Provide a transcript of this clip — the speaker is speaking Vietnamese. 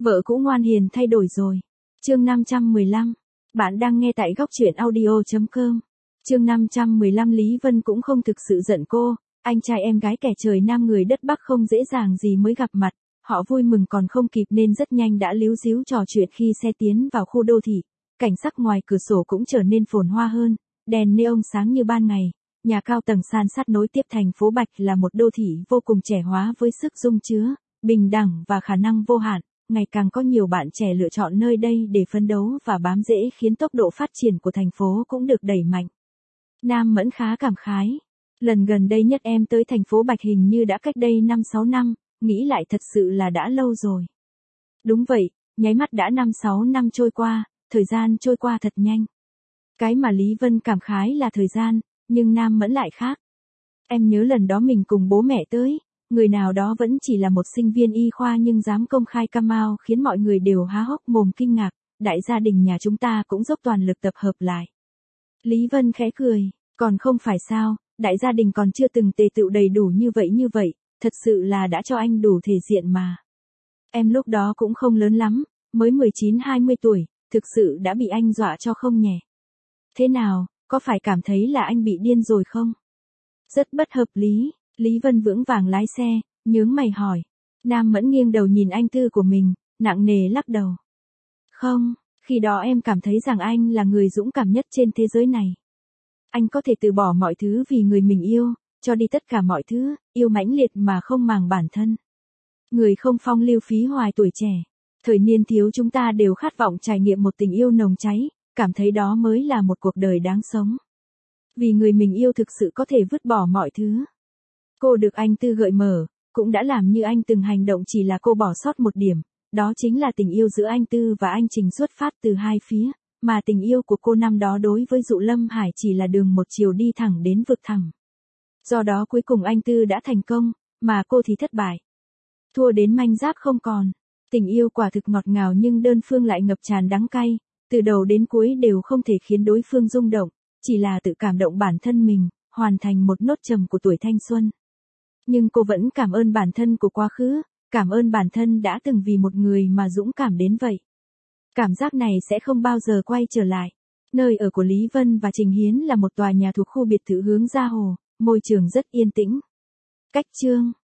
Vợ cũ ngoan hiền thay đổi rồi. Chương 515. Bạn đang nghe tại góc truyện audio.com. Chương 515. Lý Vân cũng không thực sự giận cô, anh trai em gái kẻ trời nam người đất Bắc không dễ dàng gì mới gặp mặt, họ vui mừng còn không kịp nên rất nhanh đã líu díu trò chuyện khi xe tiến vào khu đô thị. Cảnh sắc ngoài cửa sổ cũng trở nên phồn hoa hơn, đèn neon sáng như ban ngày, nhà cao tầng san sát nối tiếp thành phố Bạch là một đô thị vô cùng trẻ hóa với sức dung chứa, bình đẳng và khả năng vô hạn. Ngày càng có nhiều bạn trẻ lựa chọn nơi đây để phấn đấu và bám rễ khiến tốc độ phát triển của thành phố cũng được đẩy mạnh. Nam Mẫn khá cảm khái. Lần gần đây nhất em tới thành phố Bạch hình như đã cách đây 5-6 năm, nghĩ lại thật sự là đã lâu rồi. Đúng vậy, nháy mắt đã 5-6 năm trôi qua, thời gian trôi qua thật nhanh. Cái mà Lý Vân cảm khái là thời gian, nhưng Nam Mẫn lại khác. Em nhớ lần đó mình cùng bố mẹ tới. Người nào đó vẫn chỉ là một sinh viên y khoa nhưng dám công khai come out khiến mọi người đều há hốc mồm kinh ngạc, đại gia đình nhà chúng ta cũng dốc toàn lực tập hợp lại. Lý Vân khẽ cười, còn không phải sao, đại gia đình còn chưa từng tề tựu đầy đủ như vậy, thật sự là đã cho anh đủ thể diện mà. Em lúc đó cũng không lớn lắm, mới 19-20 tuổi, thực sự đã bị anh dọa cho không nhẹ. Thế nào, có phải cảm thấy là anh bị điên rồi không? Rất bất hợp lý. Lý Vân vững vàng lái xe, nhướng mày hỏi. Nam Mẫn nghiêng đầu nhìn anh tư của mình, nặng nề lắc đầu. Không, khi đó em cảm thấy rằng anh là người dũng cảm nhất trên thế giới này. Anh có thể từ bỏ mọi thứ vì người mình yêu, cho đi tất cả mọi thứ, yêu mãnh liệt mà không màng bản thân. Người không phong lưu phí hoài tuổi trẻ. Thời niên thiếu chúng ta đều khát vọng trải nghiệm một tình yêu nồng cháy, cảm thấy đó mới là một cuộc đời đáng sống. Vì người mình yêu thực sự có thể vứt bỏ mọi thứ. Cô được anh tư gợi mở, cũng đã làm như anh từng hành động, chỉ là cô bỏ sót một điểm, đó chính là tình yêu giữa anh Tư và anh Trình xuất phát từ hai phía, mà tình yêu của cô năm đó đối với Dụ Lâm Hải chỉ là đường một chiều đi thẳng đến vực thẳm. Do đó cuối cùng anh Tư đã thành công, mà cô thì thất bại. Thua đến manh giáp không còn. Tình yêu quả thực ngọt ngào nhưng đơn phương lại ngập tràn đắng cay, từ đầu đến cuối đều không thể khiến đối phương rung động, chỉ là tự cảm động bản thân mình, hoàn thành một nốt trầm của tuổi thanh xuân. Nhưng cô vẫn cảm ơn bản thân của quá khứ, cảm ơn bản thân đã từng vì một người mà dũng cảm đến vậy. Cảm giác này sẽ không bao giờ quay trở lại. Nơi ở của Lý Vân và Trình Hiến là một tòa nhà thuộc khu biệt thự hướng ra hồ, môi trường rất yên tĩnh. Cách chương